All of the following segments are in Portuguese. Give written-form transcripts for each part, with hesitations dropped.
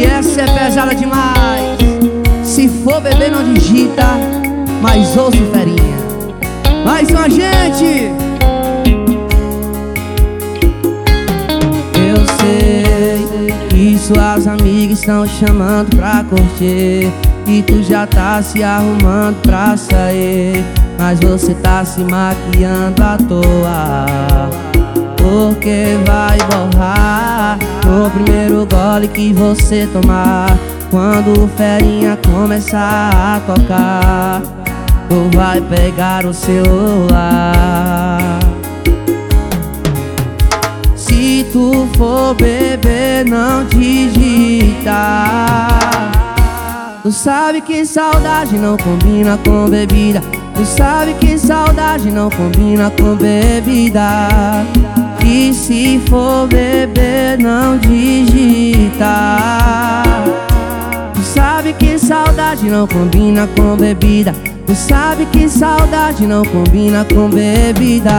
E essa é pesada demais. Se for beber não digita, mas ouça o Ferinha. Mais uma gente. Eu sei que suas amigas estão chamando pra curtir, e tu já tá se arrumando pra sair, mas você tá se maquiando à toa, porque vai borrar no primeiro gole que você tomar. Quando o Ferinha começar a tocar, tu vai pegar o celular. Se tu for beber, não digita. Tu sabe que saudade não combina com bebida. Tu sabe que saudade não combina com bebida. E se for beber, não digita. Tu sabe que saudade não combina com bebida. Tu sabe que saudade não combina com bebida.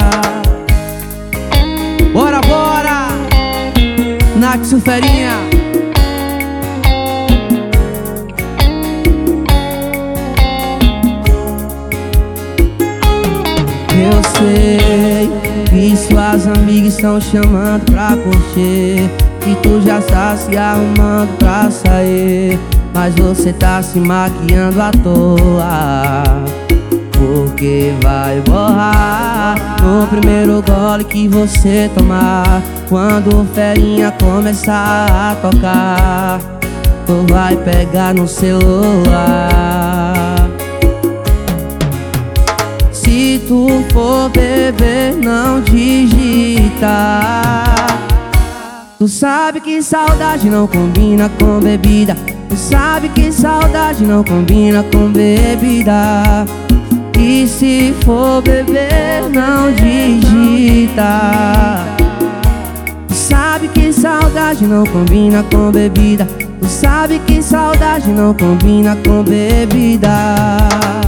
Bora, bora! Nath Ferinha. Eu sei que suas amigas estão chamando pra curtir, e tu já tá se arrumando pra sair, mas você tá se maquiando à toa, porque vai borrar no primeiro gole que você tomar. Quando o Ferinha começar a tocar, tu vai pegar no celular. Se tu for beber, não digita. Tu sabe que saudade não combina com bebida. Tu sabe que saudade não combina com bebida. E se for beber, não digita. Tu sabe que saudade não combina com bebida. Tu sabe que saudade não combina com bebida.